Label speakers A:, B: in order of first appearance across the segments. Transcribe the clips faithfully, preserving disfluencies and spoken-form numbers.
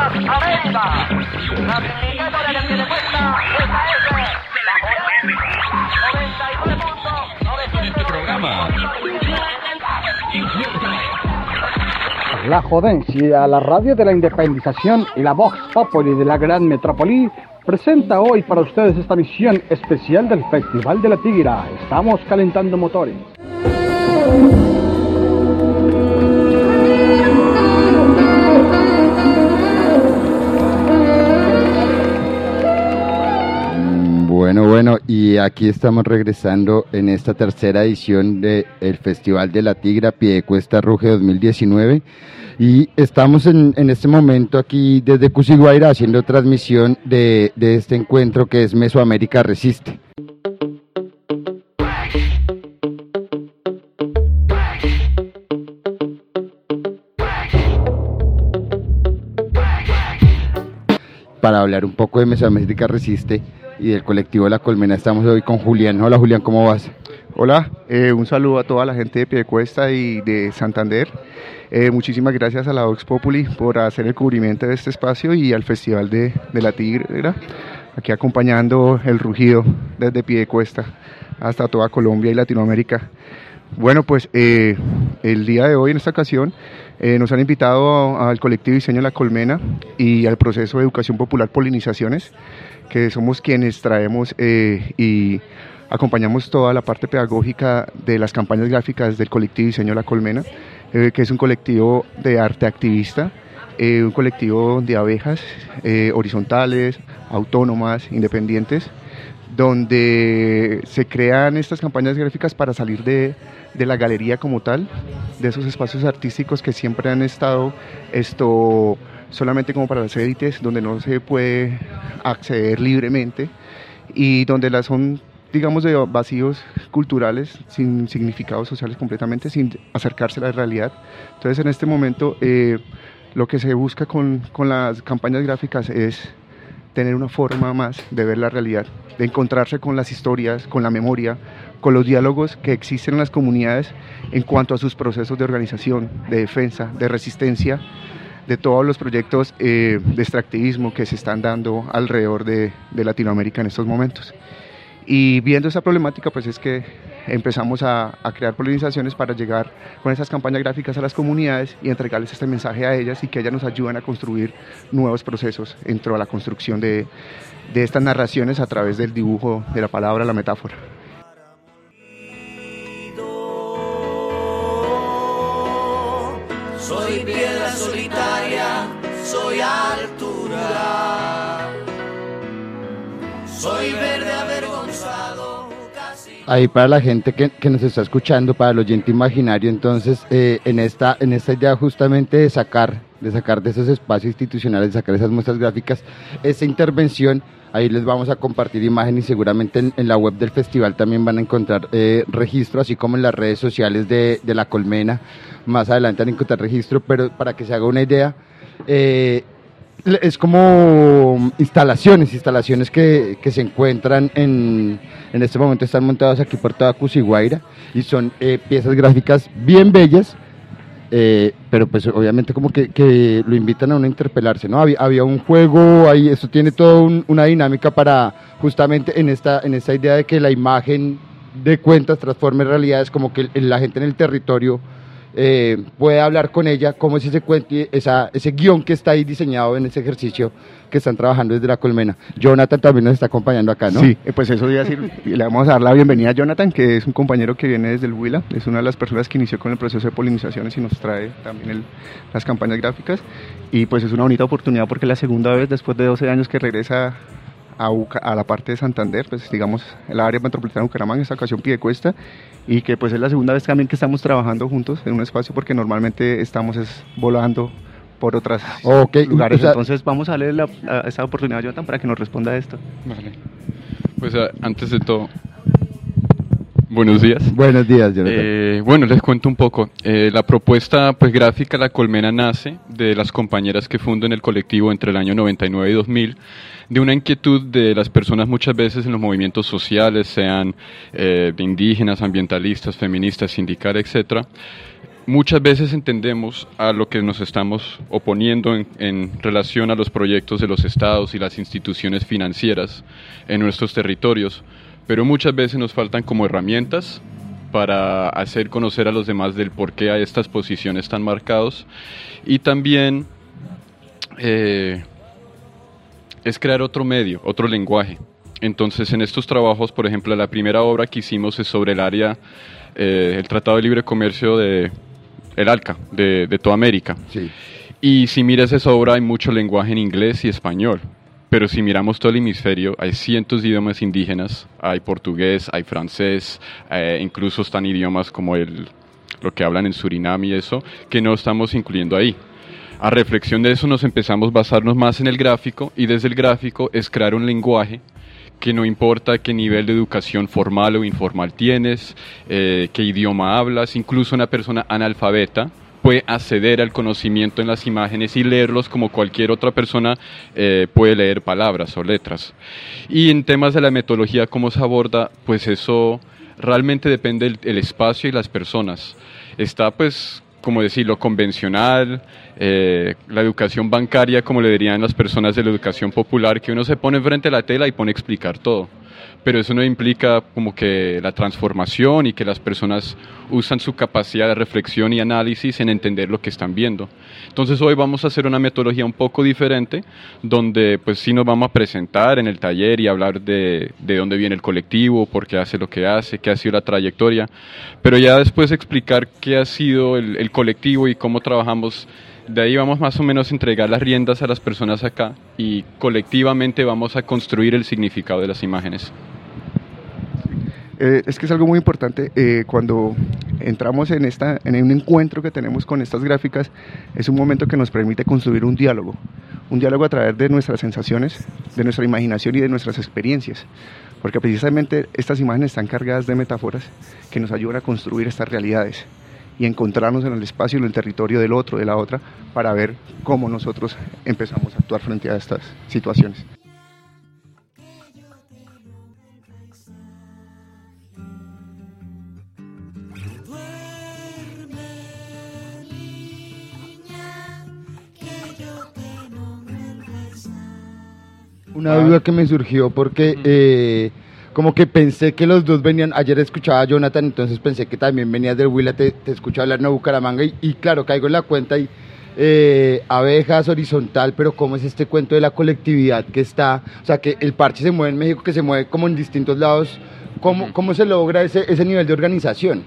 A: América. Clasificatoria que tiene puesta esta es la Joven. noventa y nueve puntos, novecientos.
B: Este programa.
C: La Jodencia, la radio de la independización y la Vox Populi de la gran metrópoli presenta hoy para ustedes esta misión especial del Festival de la Tigra. Estamos calentando motores.
D: Bueno, bueno, y aquí estamos regresando en esta tercera edición del Festival de la Tigra Piedecuesta Ruge dos mil diecinueve y estamos en, en este momento aquí desde Cusiguaira haciendo transmisión de, de este encuentro que es Mesoamérica Resiste. Para hablar un poco de Mesoamérica Resiste y del colectivo La Colmena, estamos hoy con Julián. Hola Julián, ¿cómo vas?
E: Hola, eh, un saludo a toda la gente de Piedecuesta y de Santander. Eh, muchísimas gracias a la Vox Populi por hacer el cubrimiento de este espacio y al Festival de, de la Tigra, aquí acompañando el rugido desde Piedecuesta hasta toda Colombia y Latinoamérica. Bueno, pues eh, el día de hoy, en esta ocasión, eh, nos han invitado al colectivo Diseño La Colmena y al proceso de educación popular Polinizaciones, que somos quienes traemos eh, y acompañamos toda la parte pedagógica de las campañas gráficas del colectivo Diseño La Colmena, eh, que es un colectivo de arte activista, eh, un colectivo de abejas eh, horizontales, autónomas, independientes, donde se crean estas campañas gráficas para salir de, de la galería como tal, de esos espacios artísticos que siempre han estado esto solamente como para las élites, donde no se puede acceder libremente y donde las son, digamos, de vacíos culturales, sin significados sociales completamente, sin acercarse a la realidad. Entonces, en este momento, eh, lo que se busca con, con las campañas gráficas es tener una forma más de ver la realidad, de encontrarse con las historias, con la memoria, con los diálogos que existen en las comunidades en cuanto a sus procesos de organización, de defensa, de resistencia, de todos los proyectos eh, de extractivismo que se están dando alrededor de, de Latinoamérica en estos momentos. Y viendo esa problemática, pues es que empezamos a, a crear polinizaciones para llegar con esas campañas gráficas a las comunidades y entregarles este mensaje a ellas y que ellas nos ayuden a construir nuevos procesos dentro de la construcción de, de estas narraciones a través del dibujo, de la palabra, la metáfora.
F: Soy piedra solitaria, soy altura, soy verde avergonzado. Casi...
D: Ahí para la gente que, que nos está escuchando, para el oyente imaginario, entonces eh, en esta en esta idea justamente de sacar de sacar de esos espacios institucionales, de sacar esas muestras gráficas, esa intervención. Ahí les vamos a compartir imágenes y seguramente en, en la web del festival también van a encontrar eh, registro, así como en las redes sociales de, de La Colmena. Más adelante van a encontrar registro, pero para que se haga una idea, eh, es como instalaciones, instalaciones que, que se encuentran en, en este momento, están montadas aquí por toda Cusiguaira y son eh, piezas gráficas bien bellas. Eh, pero pues obviamente como que, que lo invitan a uno a interpelarse, ¿no? Había, había un juego ahí, esto tiene toda un, una dinámica para justamente en esta, en esta idea de que la imagen de cuentas transforme realidades, como que la gente en el territorio eh, puede hablar con ella, cómo es ese cuento, esa, ese guión que está ahí diseñado en ese ejercicio que están trabajando desde La Colmena. Jonathan también nos está acompañando acá, ¿no?
E: Sí, pues eso iba a decir, le vamos a dar la bienvenida a Jonathan, que es un compañero que viene desde el Huila, es una de las personas que inició con el proceso de polinizaciones y nos trae también el, las campañas gráficas, y pues es una bonita oportunidad porque es la segunda vez después de doce años que regresa a, Uca, a la parte de Santander, pues digamos el área metropolitana de Bucaramanga, en esta ocasión Piedecuesta, y que pues es la segunda vez también que estamos trabajando juntos en un espacio porque normalmente estamos es, volando por otros okay, lugares, o sea, entonces vamos a darle la, a esta oportunidad a Jonathan para que nos responda a esto.
B: Vale. Pues antes de todo, buenos días.
D: Buenos días, Jonathan.
B: Eh, bueno, les cuento un poco. Eh, la propuesta pues gráfica La Colmena nace de las compañeras que fundan el colectivo entre el año noventa y nueve y dos mil, de una inquietud de las personas muchas veces en los movimientos sociales, sean eh, de indígenas, ambientalistas, feministas, sindicales, etcétera, muchas veces entendemos a lo que nos estamos oponiendo en, en relación a los proyectos de los estados y las instituciones financieras en nuestros territorios, pero muchas veces nos faltan como herramientas para hacer conocer a los demás del por qué a estas posiciones están marcados, y también eh, es crear otro medio, otro lenguaje. Entonces, en estos trabajos, por ejemplo, la primera obra que hicimos es sobre el área, eh, el Tratado de Libre Comercio de el ALCA, de, de toda América.
D: Sí.
B: Y si miras esa obra, hay mucho lenguaje en inglés y español. Pero si miramos todo el hemisferio, hay cientos de idiomas indígenas, hay portugués, hay francés, eh, incluso están idiomas como el, lo que hablan en Surinam y eso, que no estamos incluyendo ahí. A reflexión de eso nos empezamos a basarnos más en el gráfico, y desde el gráfico es crear un lenguaje que no importa qué nivel de educación formal o informal tienes, eh, qué idioma hablas, incluso una persona analfabeta puede acceder al conocimiento en las imágenes y leerlos como cualquier otra persona eh, puede leer palabras o letras. Y en temas de la metodología, cómo se aborda, pues eso realmente depende del el espacio y las personas. Está pues, como decir, lo convencional, eh, la educación bancaria, como le dirían las personas de la educación popular, que uno se pone frente a la tela y pone a explicar todo. Pero eso no implica como que la transformación y que las personas usan su capacidad de reflexión y análisis en entender lo que están viendo. Entonces hoy vamos a hacer una metodología un poco diferente, donde pues sí nos vamos a presentar en el taller y hablar de, de dónde viene el colectivo, por qué hace lo que hace, qué ha sido la trayectoria, pero ya después explicar qué ha sido el, el colectivo y cómo trabajamos. De ahí vamos más o menos a entregar las riendas a las personas acá y colectivamente vamos a construir el significado de las imágenes.
E: Eh, es que es algo muy importante eh, cuando entramos en, esta, en un encuentro que tenemos con estas gráficas. Es un momento que nos permite construir un diálogo, un diálogo a través de nuestras sensaciones, de nuestra imaginación y de nuestras experiencias, porque precisamente estas imágenes están cargadas de metáforas que nos ayudan a construir estas realidades y encontrarnos en el espacio y en el territorio del otro, de la otra, para ver cómo nosotros empezamos a actuar frente a estas situaciones.
D: Una duda que me surgió porque eh, como que pensé que los dos venían, ayer escuchaba a Jonathan, entonces pensé que también venías del Huila, te, te escuché hablar en Bucaramanga y, y claro, caigo en la cuenta y eh, abejas, horizontal, pero ¿cómo es este cuento de la colectividad que está, o sea, que el parche se mueve en México, que se mueve como en distintos lados, ¿cómo, cómo se logra ese, ese nivel de organización?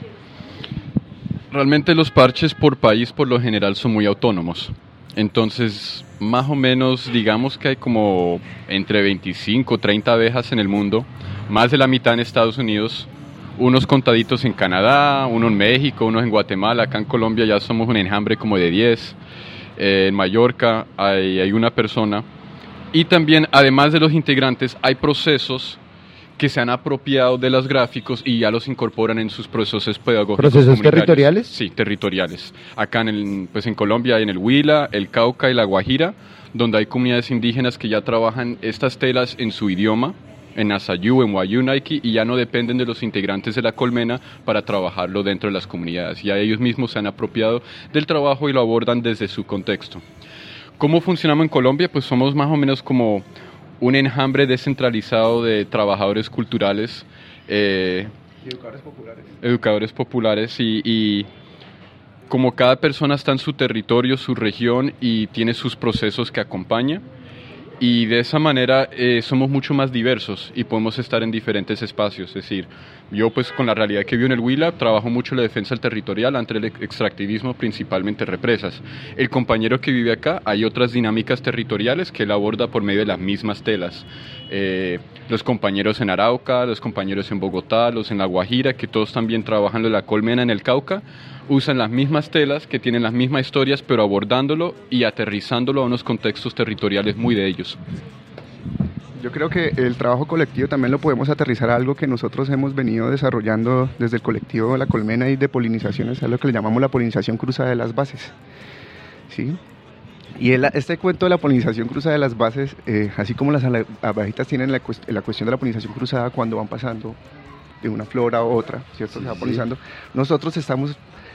B: Realmente los parches por país por lo general son muy autónomos. Entonces, más o menos, digamos que hay como entre veinticinco o treinta abejas en el mundo, más de la mitad en Estados Unidos, unos contaditos en Canadá, uno en México, unos en Guatemala, acá en Colombia ya somos un enjambre como de diez, eh, en Mallorca hay, hay una persona, y también, además de los integrantes, hay procesos que se han apropiado de los gráficos y ya los incorporan en sus procesos pedagógicos.
D: ¿Procesos territoriales?
B: Sí, territoriales. Acá en, el, pues en Colombia hay en el Huila, el Cauca y la Guajira, donde hay comunidades indígenas que ya trabajan estas telas en su idioma, en Asayú, en Wayunaiki, y ya no dependen de los integrantes de la colmena para trabajarlo dentro de las comunidades. Ya ellos mismos se han apropiado del trabajo y lo abordan desde su contexto. ¿Cómo funcionamos en Colombia? Pues somos más o menos como un enjambre descentralizado de trabajadores culturales, eh,
E: Educadores populares.
B: Educadores populares y, y como cada persona está en su territorio, su región y tiene sus procesos que acompaña, y de esa manera eh, somos mucho más diversos y podemos estar en diferentes espacios. Es decir, yo pues con la realidad que vivo en el Huila trabajo mucho la defensa territorial ante el extractivismo, principalmente represas. El compañero que vive acá, hay otras dinámicas territoriales que él aborda por medio de las mismas telas. Eh, los compañeros en Arauca, los compañeros en Bogotá, los en La Guajira, que todos también trabajan en la colmena en el Cauca, usan las mismas telas, que tienen las mismas historias, pero abordándolo y aterrizándolo a unos contextos territoriales muy de ellos.
E: Yo creo que el trabajo colectivo también lo podemos aterrizar a algo que nosotros hemos venido desarrollando desde el colectivo de La Colmena y de polinizaciones, a lo que le llamamos la polinización cruzada de las bases. ¿Sí? Y el, este cuento de la polinización cruzada de las bases, eh, así como las abejitas tienen la, cuest la cuestión de la polinización cruzada cuando van pasando de una flora a otra, ¿cierto?
D: Sí,
E: se va
D: sí.
E: polinizando. Nosotros estamos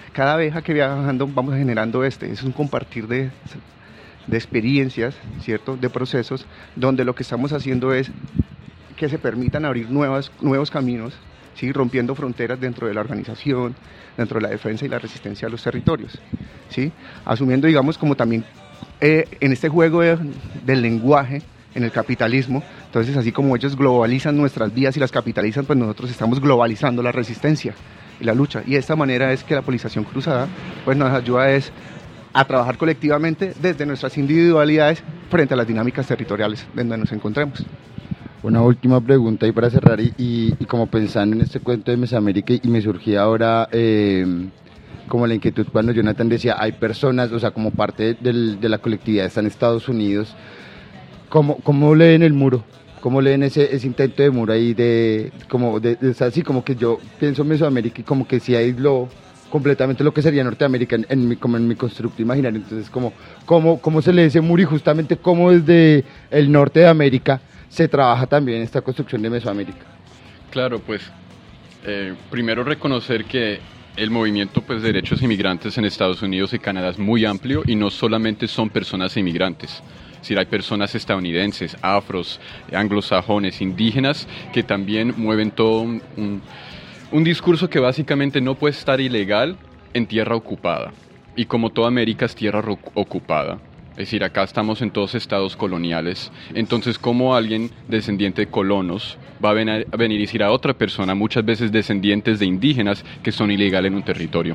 E: cada abeja que viajando vamos generando este, es un compartir de, de experiencias, ¿cierto? De procesos, donde lo que estamos haciendo es que se permitan abrir nuevas, nuevos caminos, ¿sí? Rompiendo fronteras dentro de la organización, dentro de la defensa y la resistencia a los territorios, ¿sí? Asumiendo, digamos, como también eh, en este juego de, del lenguaje, en el capitalismo, entonces así como ellos globalizan nuestras vidas y las capitalizan, pues nosotros estamos globalizando la resistencia y la lucha, y de esta manera es que la polinización cruzada pues nos ayuda es a trabajar colectivamente desde nuestras individualidades frente a las dinámicas territoriales donde nos encontremos.
D: Una última pregunta y para cerrar, y, y, y como pensando en este cuento de Mesoamérica, y me surgía ahora eh, como la inquietud cuando Jonathan decía, hay personas, o sea, como parte del, de la colectividad está en Estados Unidos, ¿cómo, cómo leen el muro? ¿Cómo leen ese, ese intento de muro ahí de, como, de, de, así como que yo pienso en Mesoamérica y como que sí aisló completamente lo que sería Norteamérica en, en mi, como en mi constructo imaginario, entonces como, ¿cómo, cómo se lee ese muro y justamente cómo desde el norte de América se trabaja también esta construcción de Mesoamérica?
B: Claro, pues eh, primero reconocer que el movimiento pues, de derechos inmigrantes en Estados Unidos y Canadá es muy amplio y no solamente son personas inmigrantes. Es decir, hay personas estadounidenses, afros, anglosajones, indígenas, que también mueven todo un, un, un discurso que básicamente no puede estar ilegal en tierra ocupada. Y como toda América es tierra ro- ocupada. Es decir, acá estamos en todos estados coloniales. Entonces, ¿cómo alguien descendiente de colonos va a venir, a venir y decir a otra persona, muchas veces descendientes de indígenas, que son ilegales en un territorio?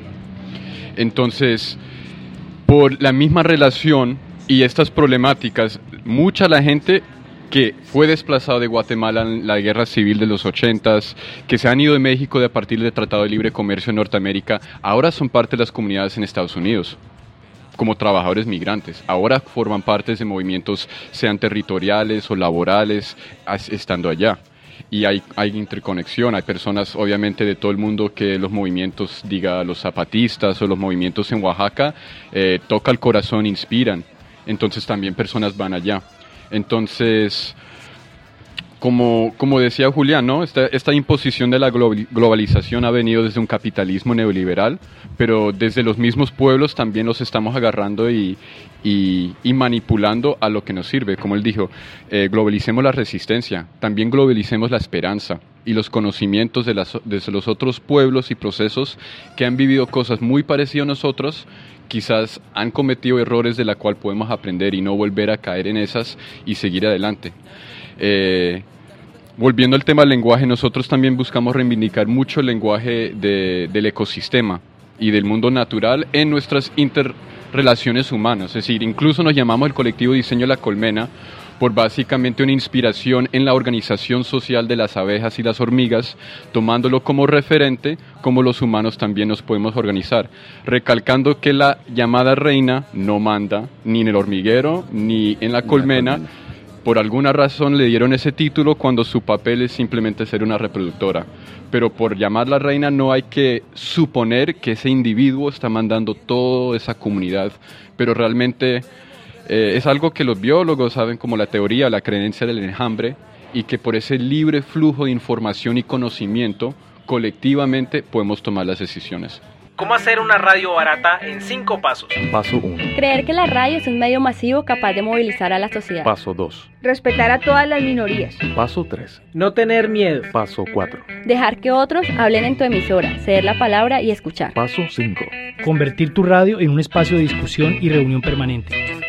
B: Entonces, por la misma relación y estas problemáticas, mucha la gente que fue desplazada de Guatemala en la guerra civil de los ochentas, que se han ido de México de a partir del Tratado de Libre Comercio en Norteamérica, ahora son parte de las comunidades en Estados Unidos, como trabajadores migrantes. Ahora forman parte de movimientos, sean territoriales o laborales, estando allá. Y hay, hay interconexión, hay personas obviamente de todo el mundo que los movimientos, diga los zapatistas o los movimientos en Oaxaca, eh, toca el corazón, inspiran. Entonces también personas van allá. Entonces, como, como decía Julián, ¿no? Esta, esta imposición de la globalización ha venido desde un capitalismo neoliberal, pero desde los mismos pueblos también los estamos agarrando y, y, y manipulando a lo que nos sirve. Como él dijo, eh, globalicemos la resistencia, también globalicemos la esperanza y los conocimientos de, las, de los otros pueblos y procesos que han vivido cosas muy parecidas a nosotros, quizás han cometido errores de la cual podemos aprender y no volver a caer en esas y seguir adelante. Eh, volviendo al tema del lenguaje, nosotros también buscamos reivindicar mucho el lenguaje de, del ecosistema y del mundo natural en nuestras interrelaciones humanas. Es decir, incluso nos llamamos el colectivo Diseño La Colmena por básicamente una inspiración en la organización social de las abejas y las hormigas, tomándolo como referente, como los humanos también nos podemos organizar, recalcando que la llamada reina no manda ni en el hormiguero ni en la colmena. Por alguna razón le dieron ese título cuando su papel es simplemente ser una reproductora. Pero por llamarla reina no hay que suponer que ese individuo está mandando toda esa comunidad, pero realmente Eh, es algo que los biólogos saben como la teoría, la creencia del enjambre, y que por ese libre flujo de información y conocimiento, colectivamente podemos tomar las decisiones.
G: ¿Cómo hacer una radio barata en cinco pasos?
H: Paso uno.
I: Creer que la radio es un medio masivo capaz de movilizar a la sociedad.
H: Paso dos.
J: Respetar a todas las minorías.
H: Paso tres.
G: No tener miedo.
H: Paso cuatro.
I: Dejar que otros hablen en tu emisora, ceder la palabra y escuchar.
H: Paso cinco.
K: Convertir tu radio en un espacio de discusión y reunión permanente.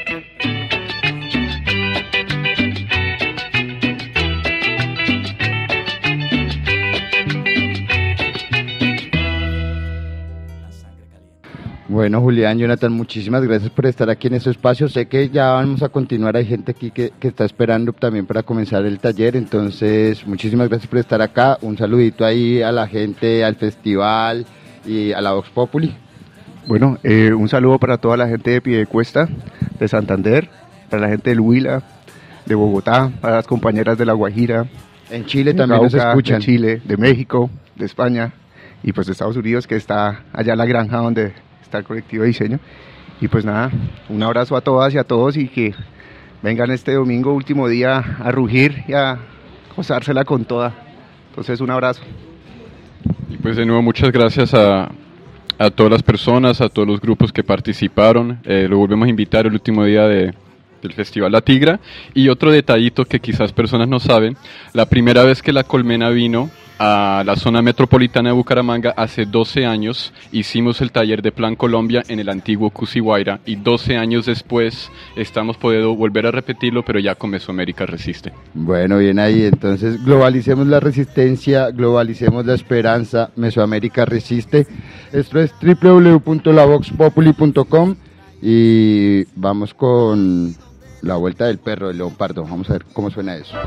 D: Bueno, Julián, Jonathan, muchísimas gracias por estar aquí en este espacio. Sé que ya vamos a continuar, hay gente aquí que, que está esperando también para comenzar el taller, entonces muchísimas gracias por estar acá. Un saludito ahí a la gente, al festival y a la Vox Populi.
E: Bueno, eh, un saludo para toda la gente de Piedecuesta, de Santander, para la gente del Huila, de Bogotá, para las compañeras de La Guajira.
D: En Chile también
E: Cauca,
D: nos escuchan.
E: De Chile, de México, de España y pues de Estados Unidos, que está allá la granja donde está el colectivo de diseño. Y pues nada, un abrazo a todas y a todos y que vengan este domingo, último día, a rugir y a gozársela con toda. Entonces un abrazo.
B: Y pues de nuevo muchas gracias a, a todas las personas, a todos los grupos que participaron. Eh, lo volvemos a invitar el último día de, del Festival La Tigra. Y otro detallito que quizás personas no saben, la primera vez que la Colmena vino a la zona metropolitana de Bucaramanga, hace doce años, hicimos el taller de Plan Colombia en el antiguo Cusihuayra, y doce años después estamos pudiendo volver a repetirlo, pero ya con Mesoamérica Resiste.
D: Bueno, bien ahí, entonces globalicemos la resistencia, globalicemos la esperanza, Mesoamérica Resiste. Esto es doble u doble u doble u punto la vox populi punto com y vamos con La Vuelta del Perro de León Pardo. Vamos a ver cómo suena eso.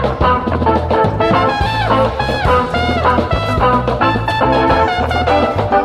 F: Thank you.